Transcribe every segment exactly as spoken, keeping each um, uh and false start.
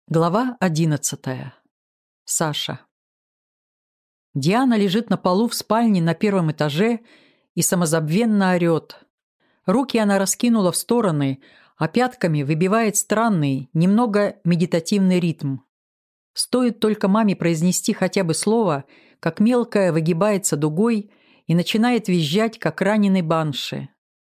Глава одиннадцатая. Саша. Диана лежит на полу в спальне на первом этаже и самозабвенно орет. Руки она раскинула в стороны, а пятками выбивает странный, немного медитативный ритм. Стоит только маме произнести хотя бы слово, как мелкая выгибается дугой и начинает визжать, как раненый банши.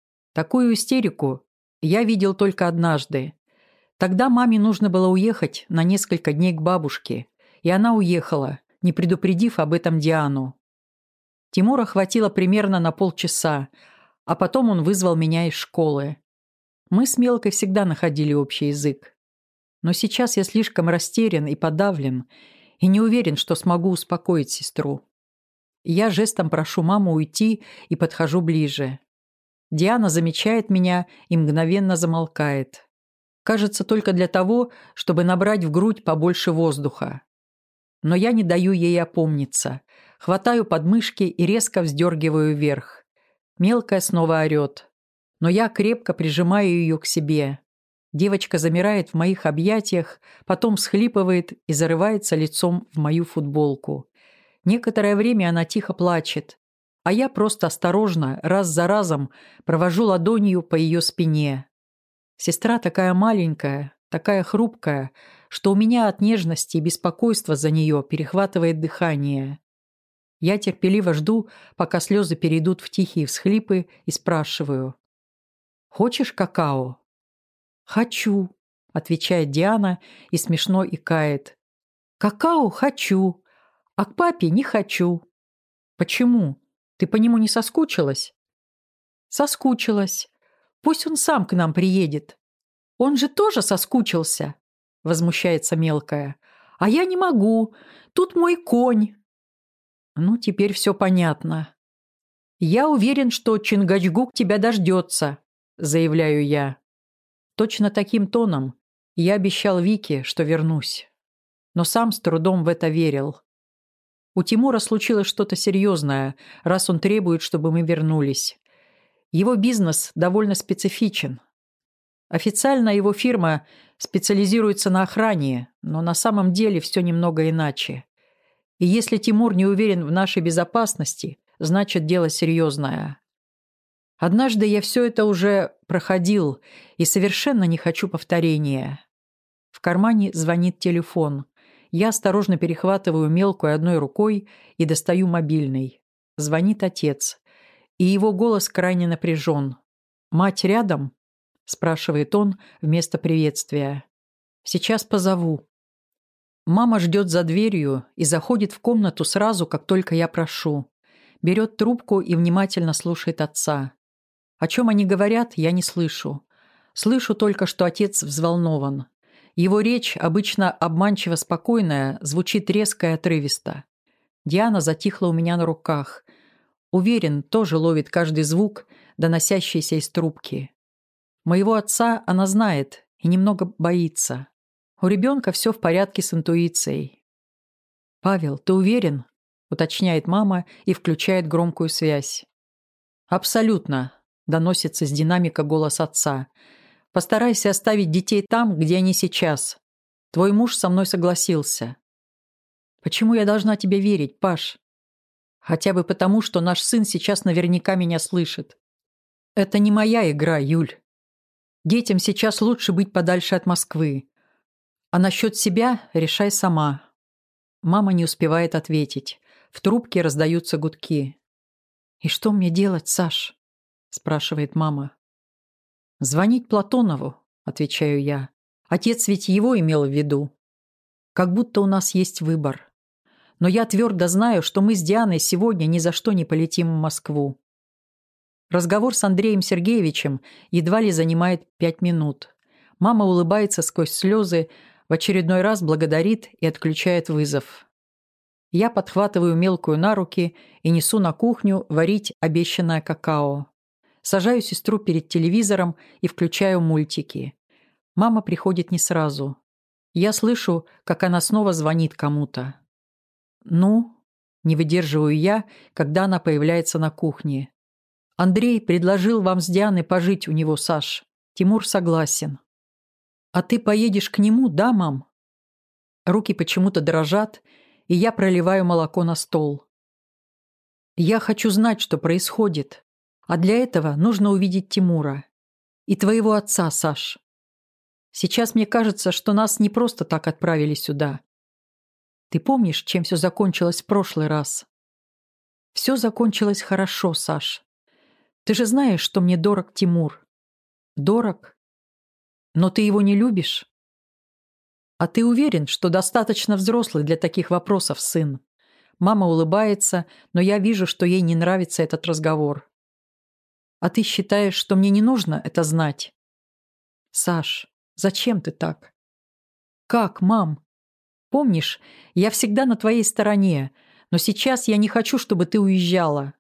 Такую истерику я видел только однажды. Тогда маме нужно было уехать на несколько дней к бабушке, и она уехала, не предупредив об этом Диану. Тимура хватило примерно на полчаса, а потом он вызвал меня из школы. Мы с Мелкой всегда находили общий язык. Но сейчас я слишком растерян и подавлен, и не уверен, что смогу успокоить сестру. Я жестом прошу маму уйти и подхожу ближе. Диана замечает меня и мгновенно замолкает. Кажется, только для того, чтобы набрать в грудь побольше воздуха. Но я не даю ей опомниться. Хватаю подмышки и резко вздергиваю вверх. Мелкая снова орет. Но я крепко прижимаю ее к себе. Девочка замирает в моих объятиях, потом всхлипывает и зарывается лицом в мою футболку. Некоторое время она тихо плачет, а я просто осторожно, раз за разом, провожу ладонью по ее спине. Сестра такая маленькая, такая хрупкая, что у меня от нежности и беспокойства за нее перехватывает дыхание. Я терпеливо жду, пока слезы перейдут в тихие всхлипы, и спрашиваю: «Хочешь какао?» «Хочу», — отвечает Диана и смешно икает. «Какао хочу, а к папе не хочу». «Почему? Ты по нему не соскучилась?» «Соскучилась. Пусть он сам к нам приедет. Он же тоже соскучился», — возмущается мелкая. «А я не могу. Тут мой конь». Ну, теперь все понятно. «Я уверен, что Чингачгук тебя дождется», — заявляю я. Точно таким тоном я обещал Вике, что вернусь. Но сам с трудом в это верил. У Тимура случилось что-то серьезное, раз он требует, чтобы мы вернулись. Его бизнес довольно специфичен. Официально его фирма специализируется на охране, но на самом деле все немного иначе. И если Тимур не уверен в нашей безопасности, значит дело серьезное. Однажды я все это уже проходил и совершенно не хочу повторения. В кармане звонит телефон. Я осторожно перехватываю мелкую одной рукой и достаю мобильный. Звонит отец. И его голос крайне напряжен. «Мать рядом?» – спрашивает он вместо приветствия. «Сейчас позову». Мама ждет за дверью и заходит в комнату сразу, как только я прошу. Берет трубку и внимательно слушает отца. О чем они говорят, я не слышу. Слышу только, что отец взволнован. Его речь, обычно обманчиво спокойная, звучит резко и отрывисто. Диана затихла у меня на руках. Уверен, тоже ловит каждый звук, доносящийся из трубки. Моего отца она знает и немного боится. У ребенка все в порядке с интуицией. «Павел, ты уверен?» – уточняет мама и включает громкую связь. «Абсолютно», – доносится с динамика голос отца. «Постарайся оставить детей там, где они сейчас. Твой муж со мной согласился». «Почему я должна тебе верить, Паш?» «Хотя бы потому, что наш сын сейчас наверняка меня слышит. Это не моя игра, Юль. Детям сейчас лучше быть подальше от Москвы. А насчет себя решай сама». Мама не успевает ответить. В трубке раздаются гудки. «И что мне делать, Саш?» – спрашивает мама. «Звонить Платонову», – отвечаю я. «Отец ведь его имел в виду. Как будто у нас есть выбор. Но я твердо знаю, что мы с Дианой сегодня ни за что не полетим в Москву». Разговор с Андреем Сергеевичем едва ли занимает пять минут. Мама улыбается сквозь слезы, в очередной раз благодарит и отключает вызов. Я подхватываю мелкую на руки и несу на кухню варить обещанное какао. Сажаю сестру перед телевизором и включаю мультики. Мама приходит не сразу. Я слышу, как она снова звонит кому-то. «Ну?» – не выдерживаю я, когда она появляется на кухне. «Андрей предложил вам с Дианой пожить у него, Саш. Тимур согласен». «А ты поедешь к нему, да, мам?» Руки почему-то дрожат, и я проливаю молоко на стол. Я хочу знать, что происходит, а для этого нужно увидеть Тимура. И твоего отца, Саш. Сейчас мне кажется, что нас не просто так отправили сюда. Ты помнишь, чем все закончилось в прошлый раз? Все закончилось хорошо, Саш. Ты же знаешь, что мне дорог Тимур. Дорог? Но ты его не любишь? А ты уверен, что достаточно взрослый для таких вопросов, сын? Мама улыбается, но я вижу, что ей не нравится этот разговор. А ты считаешь, что мне не нужно это знать? Саш, зачем ты так? Как, мам? Помнишь, я всегда на твоей стороне, но сейчас я не хочу, чтобы ты уезжала.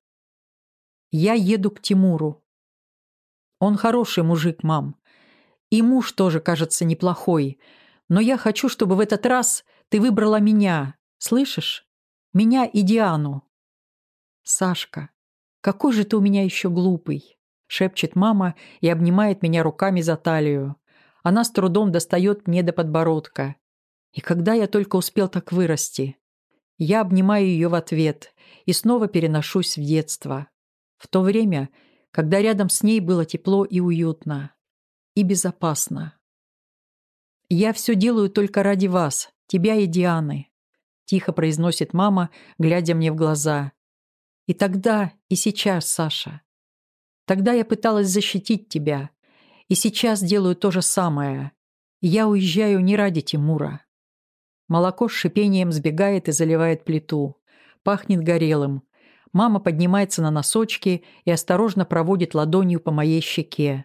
Я еду к Тимуру. Он хороший мужик, мам. И муж тоже, кажется, неплохой. Но я хочу, чтобы в этот раз ты выбрала меня. Слышишь? Меня и Диану. Сашка, какой же ты у меня еще глупый, шепчет мама и обнимает меня руками за талию. Она с трудом достает мне до подбородка. И когда я только успел так вырасти? Я обнимаю ее в ответ и снова переношусь в детство. В то время, когда рядом с ней было тепло и уютно. И безопасно. «Я все делаю только ради вас, тебя и Дианы», тихо произносит мама, глядя мне в глаза. «И тогда, и сейчас, Саша. Тогда я пыталась защитить тебя, и сейчас делаю то же самое. Я уезжаю не ради Тимура». Молоко с шипением сбегает и заливает плиту. Пахнет горелым. Мама поднимается на носочки и осторожно проводит ладонью по моей щеке.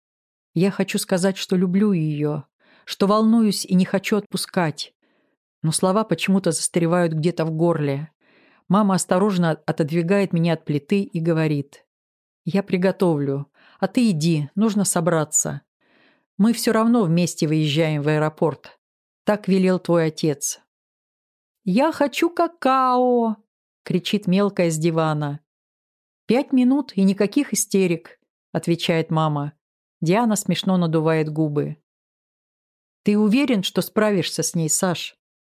Я хочу сказать, что люблю ее, что волнуюсь и не хочу отпускать. Но слова почему-то застревают где-то в горле. Мама осторожно отодвигает меня от плиты и говорит: «Я приготовлю, а ты иди, нужно собраться. Мы все равно вместе выезжаем в аэропорт. Так велел твой отец». «Я хочу какао!» — кричит мелкая с дивана. «Пять минут и никаких истерик», — отвечает мама. Диана смешно надувает губы. «Ты уверен, что справишься с ней, Саш?»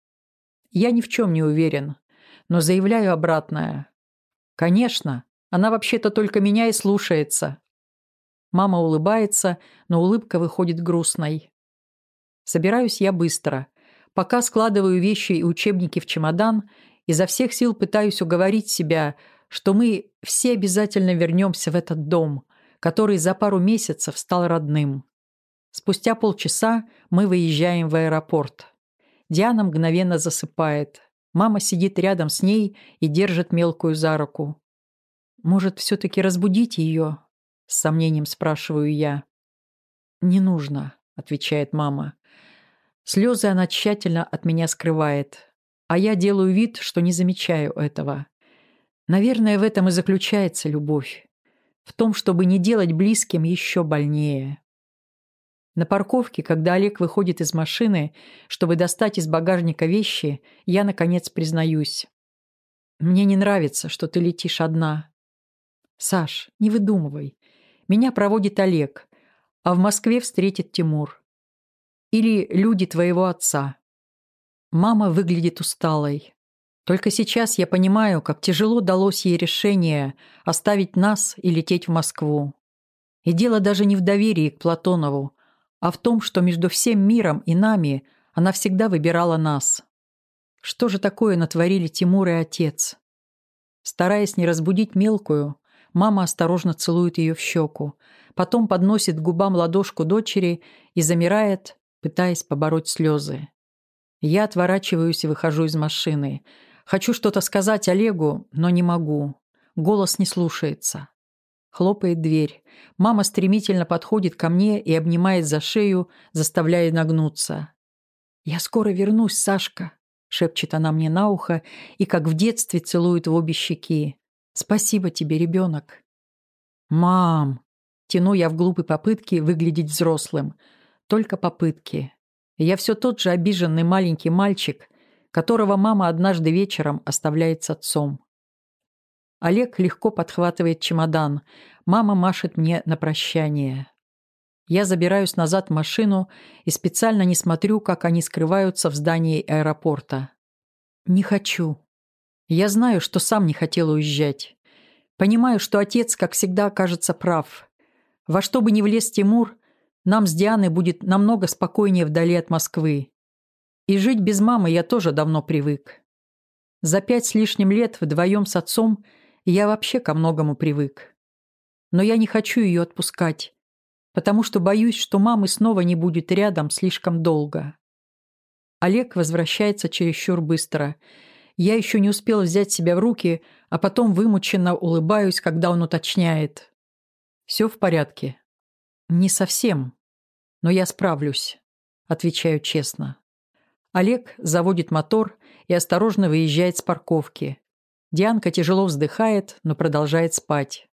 Я ни в чем не уверен, но заявляю обратное. «Конечно, она вообще-то только меня и слушается». Мама улыбается, но улыбка выходит грустной. Собираюсь я быстро. Пока складываю вещи и учебники в чемодан, изо всех сил пытаюсь уговорить себя, что мы все обязательно вернемся в этот дом, который за пару месяцев стал родным. Спустя полчаса мы выезжаем в аэропорт. Диана мгновенно засыпает. Мама сидит рядом с ней и держит мелкую за руку. «Может, все-таки разбудить ее?» — с сомнением спрашиваю я. «Не нужно», — отвечает мама. Слезы она тщательно от меня скрывает, а я делаю вид, что не замечаю этого. Наверное, в этом и заключается любовь. В том, чтобы не делать близким еще больнее. На парковке, когда Олег выходит из машины, чтобы достать из багажника вещи, я, наконец, признаюсь. «Мне не нравится, что ты летишь одна». «Саш, не выдумывай. Меня проводит Олег, а в Москве встретит Тимур. Или люди твоего отца». Мама выглядит усталой. Только сейчас я понимаю, как тяжело далось ей решение оставить нас и лететь в Москву. И дело даже не в доверии к Платонову, а в том, что между всем миром и нами она всегда выбирала нас. Что же такое натворили Тимур и отец? Стараясь не разбудить мелкую, мама осторожно целует ее в щеку, потом подносит к губам ладошку дочери и замирает, пытаясь побороть слезы. Я отворачиваюсь и выхожу из машины. Хочу что-то сказать Олегу, но не могу. Голос не слушается. Хлопает дверь. Мама стремительно подходит ко мне и обнимает за шею, заставляя нагнуться. «Я скоро вернусь, Сашка», — шепчет она мне на ухо и, как в детстве, целует в обе щеки. «Спасибо тебе, ребенок». «Мам!» — тяну я в глупой попытке выглядеть взрослым. Только попытки. Я все тот же обиженный маленький мальчик, которого мама однажды вечером оставляет с отцом. Олег легко подхватывает чемодан. Мама машет мне на прощание. Я забираюсь назад в машину и специально не смотрю, как они скрываются в здании аэропорта. Не хочу. Я знаю, что сам не хотел уезжать. Понимаю, что отец, как всегда, окажется прав. Во что бы ни влез Тимур, нам с Дианой будет намного спокойнее вдали от Москвы. И жить без мамы я тоже давно привык. За пять с лишним лет вдвоем с отцом я вообще ко многому привык. Но я не хочу ее отпускать, потому что боюсь, что мамы снова не будет рядом слишком долго. Олег возвращается чересчур быстро. Я еще не успел взять себя в руки, а потом вымученно улыбаюсь, когда он уточняет. «Все в порядке?» «Не совсем, но я справлюсь», — отвечаю честно. Олег заводит мотор и осторожно выезжает с парковки. Дианка тяжело вздыхает, но продолжает спать.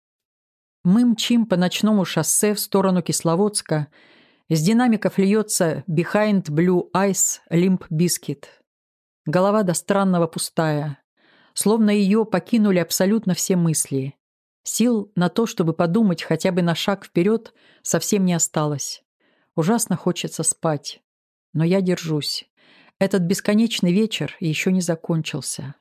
Мы мчим по ночному шоссе в сторону Кисловодска. Из динамиков льется «Behind Blue Eyes» Limp Bizkit. Голова до странного пустая. Словно ее покинули абсолютно все мысли. Сил на то, чтобы подумать хотя бы на шаг вперед, совсем не осталось. Ужасно хочется спать. Но я держусь. Этот бесконечный вечер еще не закончился.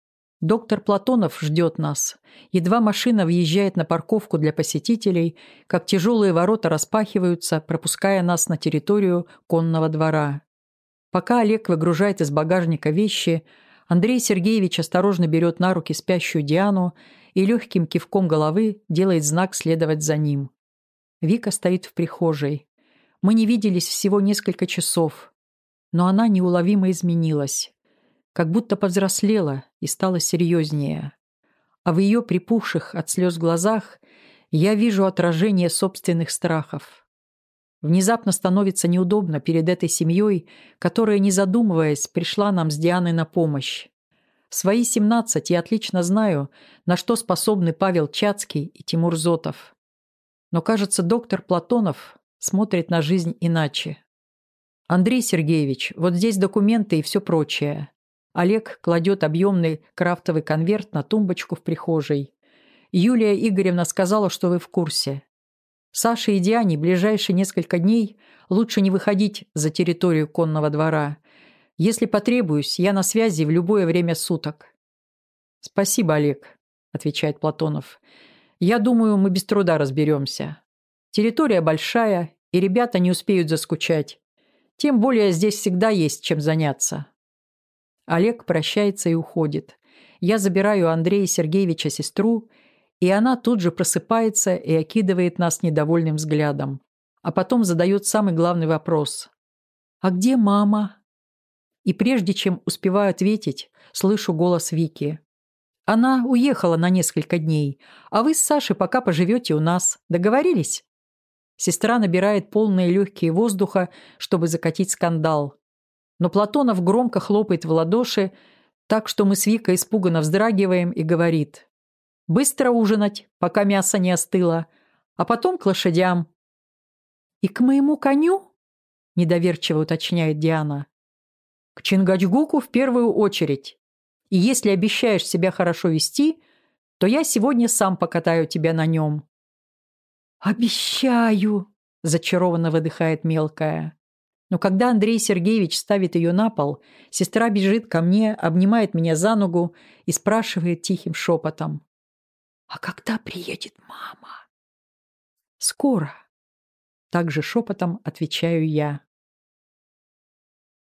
Доктор Платонов ждет нас. Едва машина въезжает на парковку для посетителей, как тяжелые ворота распахиваются, пропуская нас на территорию конного двора. Пока Олег выгружает из багажника вещи, Андрей Сергеевич осторожно берет на руки спящую Диану и легким кивком головы делает знак следовать за ним. Вика стоит в прихожей. Мы не виделись всего несколько часов, но она неуловимо изменилась. Как будто повзрослела и стала серьезнее. А в ее припухших от слез глазах я вижу отражение собственных страхов. Внезапно становится неудобно перед этой семьей, которая, не задумываясь, пришла нам с Дианой на помощь. В свои семнадцать я отлично знаю, на что способны Павел Чацкий и Тимур Зотов. Но, кажется, доктор Платонов смотрит на жизнь иначе. «Андрей Сергеевич, вот здесь документы и все прочее». Олег кладет объемный крафтовый конверт на тумбочку в прихожей. «Юлия Игоревна сказала, что вы в курсе. Саше и Диане ближайшие несколько дней лучше не выходить за территорию конного двора. Если потребуюсь, я на связи в любое время суток». «Спасибо, Олег», — отвечает Платонов. «Я думаю, мы без труда разберемся. Территория большая, и ребята не успеют заскучать. Тем более здесь всегда есть чем заняться». Олег прощается и уходит. Я забираю у Андрея Сергеевича сестру, и она тут же просыпается и окидывает нас недовольным взглядом. А потом задает самый главный вопрос. «А где мама?» И прежде чем успеваю ответить, слышу голос Вики. «Она уехала на несколько дней, а вы с Сашей пока поживете у нас. Договорились?» Сестра набирает полные легкие воздуха, чтобы закатить скандал. Но Платонов громко хлопает в ладоши, так что мы с Викой испуганно вздрагиваем и говорит: «Быстро ужинать, пока мясо не остыло, а потом к лошадям». «И к моему коню?» – недоверчиво уточняет Диана. «К Чингачгуку в первую очередь. И если обещаешь себя хорошо вести, то я сегодня сам покатаю тебя на нем». «Обещаю!» – зачарованно выдыхает мелкая. Но когда Андрей Сергеевич ставит ее на пол, сестра бежит ко мне, обнимает меня за ногу и спрашивает тихим шепотом: «А когда приедет мама?» «Скоро», – также шепотом отвечаю я.